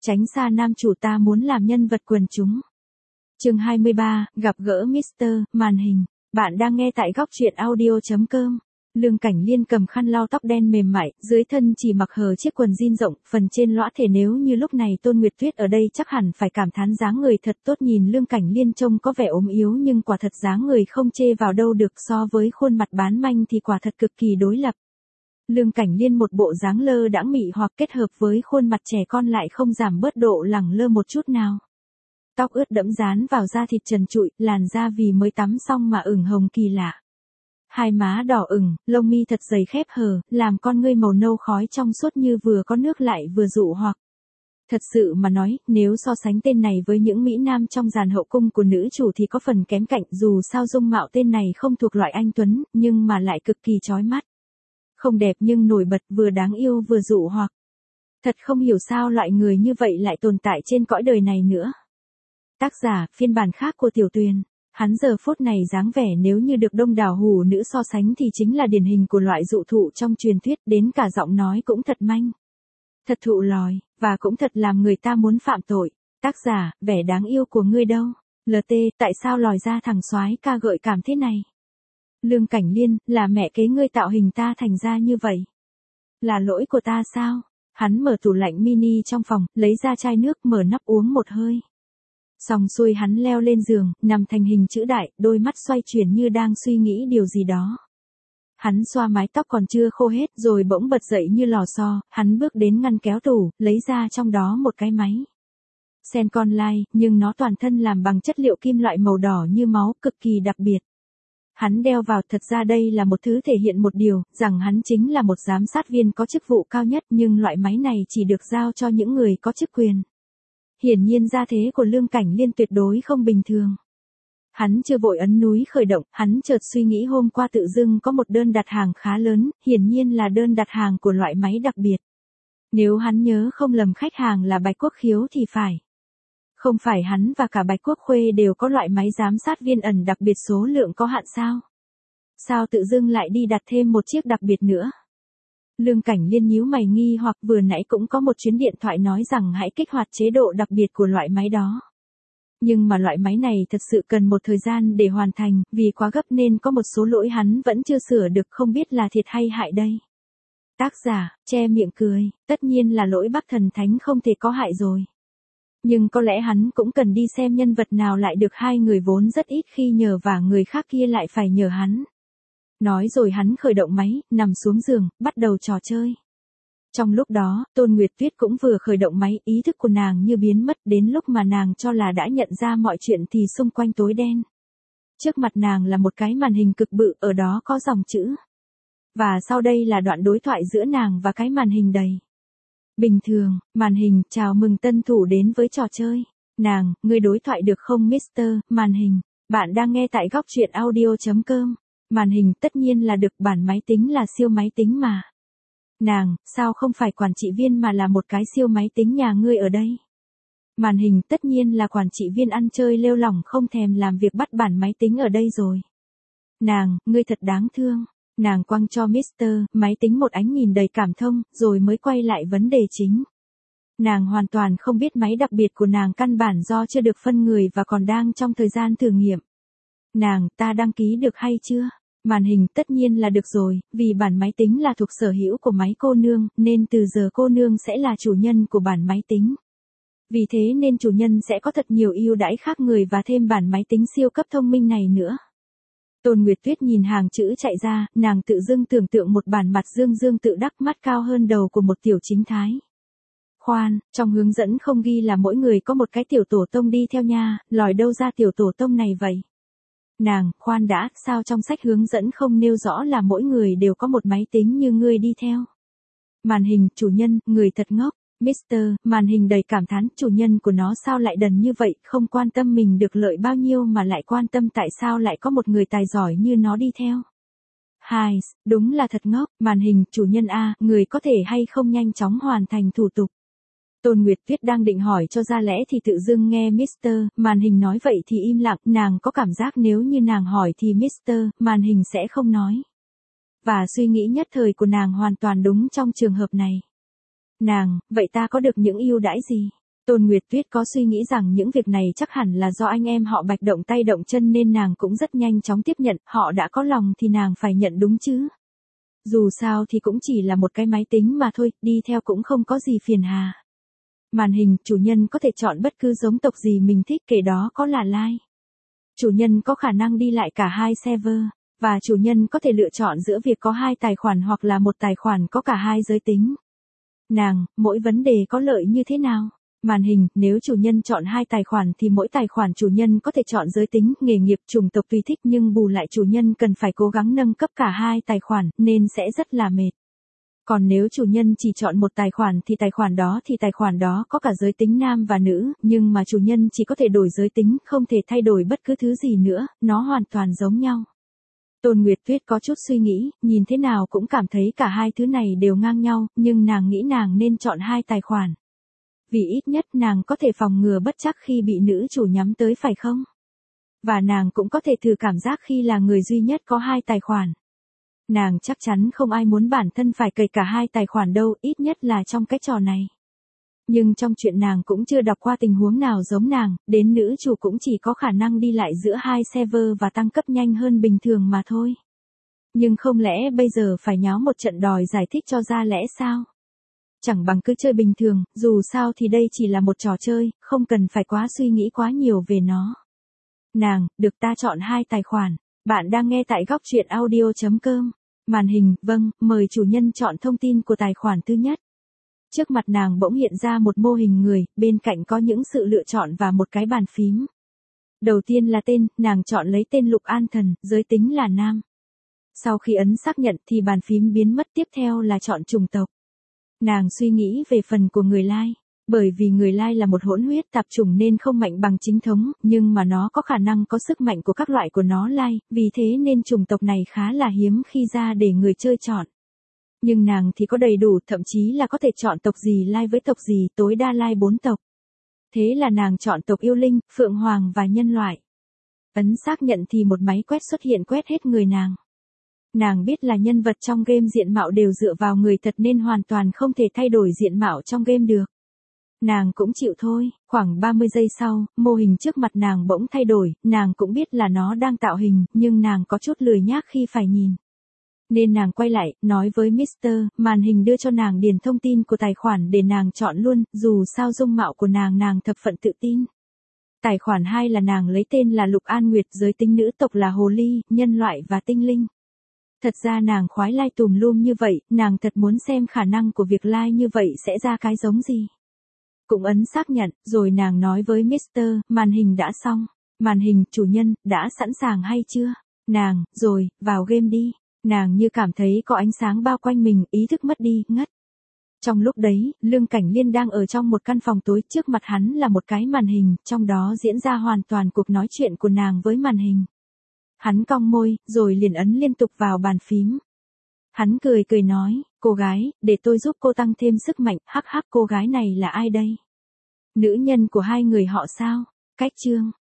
Tránh xa nam chủ ta muốn làm nhân vật quần chúng. Chương 23, gặp gỡ Mr. Màn hình. Bạn đang nghe tại góc truyện audio.com. Lương Cảnh Liên cầm khăn lau tóc đen mềm mại, dưới thân chỉ mặc hờ chiếc quần jean rộng, phần trên lõa thể nếu như lúc này Tôn Nguyệt Tuyết ở đây chắc hẳn phải cảm thán dáng người thật tốt. Nhìn Lương Cảnh Liên trông có vẻ ốm yếu nhưng quả thật dáng người không chê vào đâu được, so với khuôn mặt bán manh thì quả thật cực kỳ đối lập. Lương Cảnh Liên một bộ dáng lơ đãng mị hoặc kết hợp với khuôn mặt trẻ con lại không giảm bớt độ lẳng lơ một chút nào. Tóc ướt đẫm dán vào da thịt trần trụi, làn da vì mới tắm xong mà ửng hồng kỳ lạ. Hai má đỏ ửng, lông mi thật dày khép hờ, làm con ngươi màu nâu khói trong suốt như vừa có nước lại vừa dụ hoặc. Thật sự mà nói, nếu so sánh tên này với những mỹ nam trong dàn hậu cung của nữ chủ thì có phần kém cạnh, dù sao dung mạo tên này không thuộc loại anh tuấn, nhưng mà lại cực kỳ chói mắt. Không đẹp nhưng nổi bật, vừa đáng yêu vừa dụ hoặc. Thật không hiểu sao loại người như vậy lại tồn tại trên cõi đời này nữa. Tác giả, phiên bản khác của Tiểu Tuyền. Hắn giờ phút này dáng vẻ nếu như được đông đảo hủ nữ so sánh thì chính là điển hình của loại dụ thụ trong truyền thuyết, đến cả giọng nói cũng thật manh. Thật thụ lòi, và cũng thật làm người ta muốn phạm tội. Tác giả, vẻ đáng yêu của ngươi đâu? LT, tại sao lòi ra thằng soái ca gợi cảm thế này? Lương Cảnh Liên, là mẹ kế ngươi tạo hình ta thành ra như vậy. Là lỗi của ta sao? Hắn mở tủ lạnh mini trong phòng, lấy ra chai nước mở nắp uống một hơi. Xong xuôi hắn leo lên giường, nằm thành hình chữ đại, đôi mắt xoay chuyển như đang suy nghĩ điều gì đó. Hắn xoa mái tóc còn chưa khô hết rồi bỗng bật dậy như lò xo, hắn bước đến ngăn kéo tủ, lấy ra trong đó một cái máy. Sencon Light, nhưng nó toàn thân làm bằng chất liệu kim loại màu đỏ như máu, cực kỳ đặc biệt. Hắn đeo vào, thật ra đây là một thứ thể hiện một điều, rằng hắn chính là một giám sát viên có chức vụ cao nhất, nhưng loại máy này chỉ được giao cho những người có chức quyền. Hiển nhiên gia thế của Lương Cảnh Liên tuyệt đối không bình thường. Hắn chưa vội ấn núi khởi động, hắn chợt suy nghĩ hôm qua tự dưng có một đơn đặt hàng khá lớn, hiển nhiên là đơn đặt hàng của loại máy đặc biệt. Nếu hắn nhớ không lầm khách hàng là Bạch Quốc Khiếu thì phải. Không phải hắn và cả Bạch Quốc Khuê đều có loại máy giám sát viên ẩn đặc biệt số lượng có hạn sao? Sao tự dưng lại đi đặt thêm một chiếc đặc biệt nữa? Lương Cảnh Liên nhíu mày nghi hoặc vừa nãy cũng có một chuyến điện thoại nói rằng hãy kích hoạt chế độ đặc biệt của loại máy đó. Nhưng mà loại máy này thật sự cần một thời gian để hoàn thành, vì quá gấp nên có một số lỗi hắn vẫn chưa sửa được, không biết là thiệt hay hại đây. Tác giả, che miệng cười, tất nhiên là lỗi Bắc Thần Thánh không thể có hại rồi. Nhưng có lẽ hắn cũng cần đi xem nhân vật nào lại được hai người vốn rất ít khi nhờ và người khác kia lại phải nhờ hắn. Nói rồi hắn khởi động máy, nằm xuống giường, bắt đầu trò chơi. Trong lúc đó, Tôn Nguyệt Tuyết cũng vừa khởi động máy, ý thức của nàng như biến mất, đến lúc mà nàng cho là đã nhận ra mọi chuyện thì xung quanh tối đen. Trước mặt nàng là một cái màn hình cực bự, ở đó có dòng chữ. Và sau đây là đoạn đối thoại giữa nàng và cái màn hình đầy. Bình thường, màn hình, chào mừng tân thủ đến với trò chơi. Nàng, ngươi đối thoại được không Mr. Màn hình? Bạn đang nghe tại góc truyện audio.com. Màn hình, tất nhiên là được, bản máy tính là siêu máy tính mà. Nàng, sao không phải quản trị viên mà là một cái siêu máy tính nhà ngươi ở đây? Màn hình, tất nhiên là quản trị viên ăn chơi lêu lỏng không thèm làm việc bắt bản máy tính ở đây rồi. Nàng, ngươi thật đáng thương. Nàng quăng cho Mr. Máy tính một ánh nhìn đầy cảm thông, rồi mới quay lại vấn đề chính. Nàng hoàn toàn không biết máy đặc biệt của nàng căn bản do chưa được phân người và còn đang trong thời gian thử nghiệm. Nàng, ta đăng ký được hay chưa? Màn hình, tất nhiên là được rồi, vì bản máy tính là thuộc sở hữu của máy cô nương, nên từ giờ cô nương sẽ là chủ nhân của bản máy tính. Vì thế nên chủ nhân sẽ có thật nhiều ưu đãi khác người và thêm bản máy tính siêu cấp thông minh này nữa. Tôn Nguyệt Tuyết nhìn hàng chữ chạy ra, nàng tự dưng tưởng tượng một bản mặt dương dương tự đắc, mắt cao hơn đầu của một tiểu chính thái. Khoan, trong hướng dẫn không ghi là mỗi người có một cái tiểu tổ tông đi theo nha, lòi đâu ra tiểu tổ tông này vậy? Nàng, khoan đã, sao trong sách hướng dẫn không nêu rõ là mỗi người đều có một máy tính như ngươi đi theo? Màn hình, chủ nhân, người thật ngốc. Mr. Màn hình đầy cảm thán, chủ nhân của nó sao lại đần như vậy, không quan tâm mình được lợi bao nhiêu mà lại quan tâm tại sao lại có một người tài giỏi như nó đi theo. Hai, đúng là thật ngốc. Màn hình, chủ nhân a, người có thể hay không nhanh chóng hoàn thành thủ tục? Tôn Nguyệt Tuyết đang định hỏi cho ra lẽ thì tự dưng nghe Mr. Màn hình nói vậy thì im lặng, nàng có cảm giác nếu như nàng hỏi thì Mr. Màn hình sẽ không nói. Và suy nghĩ nhất thời của nàng hoàn toàn đúng trong trường hợp này. Nàng, vậy ta có được những ưu đãi gì? Tôn Nguyệt Tuyết có suy nghĩ rằng những việc này chắc hẳn là do anh em họ Bạch động tay động chân nên nàng cũng rất nhanh chóng tiếp nhận, họ đã có lòng thì nàng phải nhận đúng chứ. Dù sao thì cũng chỉ là một cái máy tính mà thôi, đi theo cũng không có gì phiền hà. Màn hình, chủ nhân có thể chọn bất cứ giống tộc gì mình thích, kể đó có là Lai. Chủ nhân có khả năng đi lại cả hai server, và chủ nhân có thể lựa chọn giữa việc có hai tài khoản hoặc là một tài khoản có cả hai giới tính. Nàng, mỗi vấn đề có lợi như thế nào? Màn hình, nếu chủ nhân chọn hai tài khoản thì mỗi tài khoản chủ nhân có thể chọn giới tính, nghề nghiệp, chủng tộc tùy thích nhưng bù lại chủ nhân cần phải cố gắng nâng cấp cả hai tài khoản nên sẽ rất là mệt. Còn nếu chủ nhân chỉ chọn một tài khoản thì tài khoản đó có cả giới tính nam và nữ, nhưng mà chủ nhân chỉ có thể đổi giới tính, không thể thay đổi bất cứ thứ gì nữa, nó hoàn toàn giống nhau. Tôn Nguyệt Tuyết có chút suy nghĩ, nhìn thế nào cũng cảm thấy cả hai thứ này đều ngang nhau, nhưng nàng nghĩ nàng nên chọn hai tài khoản. Vì ít nhất nàng có thể phòng ngừa bất trắc khi bị nữ chủ nhắm tới phải không? Và nàng cũng có thể thử cảm giác khi là người duy nhất có hai tài khoản. Nàng chắc chắn không ai muốn bản thân phải cày cả hai tài khoản đâu, ít nhất là trong cái trò này. Nhưng trong chuyện nàng cũng chưa đọc qua tình huống nào giống nàng, đến nữ chủ cũng chỉ có khả năng đi lại giữa hai server và tăng cấp nhanh hơn bình thường mà thôi. Nhưng không lẽ bây giờ phải nháo một trận đòi giải thích cho ra lẽ sao? Chẳng bằng cứ chơi bình thường, dù sao thì đây chỉ là một trò chơi, không cần phải quá suy nghĩ quá nhiều về nó. Nàng, được ta chọn hai tài khoản. Bạn đang nghe tại góc truyện audio.com. Màn hình, vâng, mời chủ nhân chọn thông tin của tài khoản thứ nhất. Trước mặt nàng bỗng hiện ra một mô hình người, bên cạnh có những sự lựa chọn và một cái bàn phím. Đầu tiên là tên, nàng chọn lấy tên Lục An Thần, giới tính là nam. Sau khi ấn xác nhận thì bàn phím biến mất, tiếp theo là chọn chủng tộc. Nàng suy nghĩ về phần của người Lai. Bởi vì người Lai là một hỗn huyết tạp chủng nên không mạnh bằng chính thống, nhưng mà nó có khả năng có sức mạnh của các loại của nó Lai, vì thế nên chủng tộc này khá là hiếm khi ra để người chơi chọn. Nhưng nàng thì có đầy đủ, thậm chí là có thể chọn tộc gì Lai với tộc gì, tối đa Lai 4 tộc. Thế là nàng chọn tộc yêu linh, phượng hoàng và nhân loại. Ấn xác nhận thì một máy quét xuất hiện quét hết người nàng. Nàng biết là nhân vật trong game diện mạo đều dựa vào người thật nên hoàn toàn không thể thay đổi diện mạo trong game được. Nàng cũng chịu thôi, khoảng 30 giây sau, mô hình trước mặt nàng bỗng thay đổi, nàng cũng biết là nó đang tạo hình, nhưng nàng có chút lười nhác khi phải nhìn. Nên nàng quay lại, nói với Mr. Màn hình đưa cho nàng điền thông tin của tài khoản để nàng chọn luôn, dù sao dung mạo của nàng thập phận tự tin. Tài khoản 2 là nàng lấy tên là Lục An Nguyệt, giới tính nữ tộc là hồ ly, nhân loại và tinh linh. Thật ra nàng khoái like tùm lum như vậy, nàng thật muốn xem khả năng của việc like như vậy sẽ ra cái giống gì. Cũng ấn xác nhận, rồi nàng nói với Mr. Màn hình đã xong. Màn hình, chủ nhân, đã sẵn sàng hay chưa? Nàng, rồi, vào game đi. Nàng như cảm thấy có ánh sáng bao quanh mình, ý thức mất đi, ngất. Trong lúc đấy, Lương Cảnh Liên đang ở trong một căn phòng tối, trước mặt hắn là một cái màn hình, trong đó diễn ra hoàn toàn cuộc nói chuyện của nàng với màn hình. Hắn cong môi, rồi liền ấn liên tục vào bàn phím. Hắn cười nói, cô gái, để tôi giúp cô tăng thêm sức mạnh, hắc hắc, cô gái này là ai đây? Nữ nhân của hai người họ sao? Cách chương.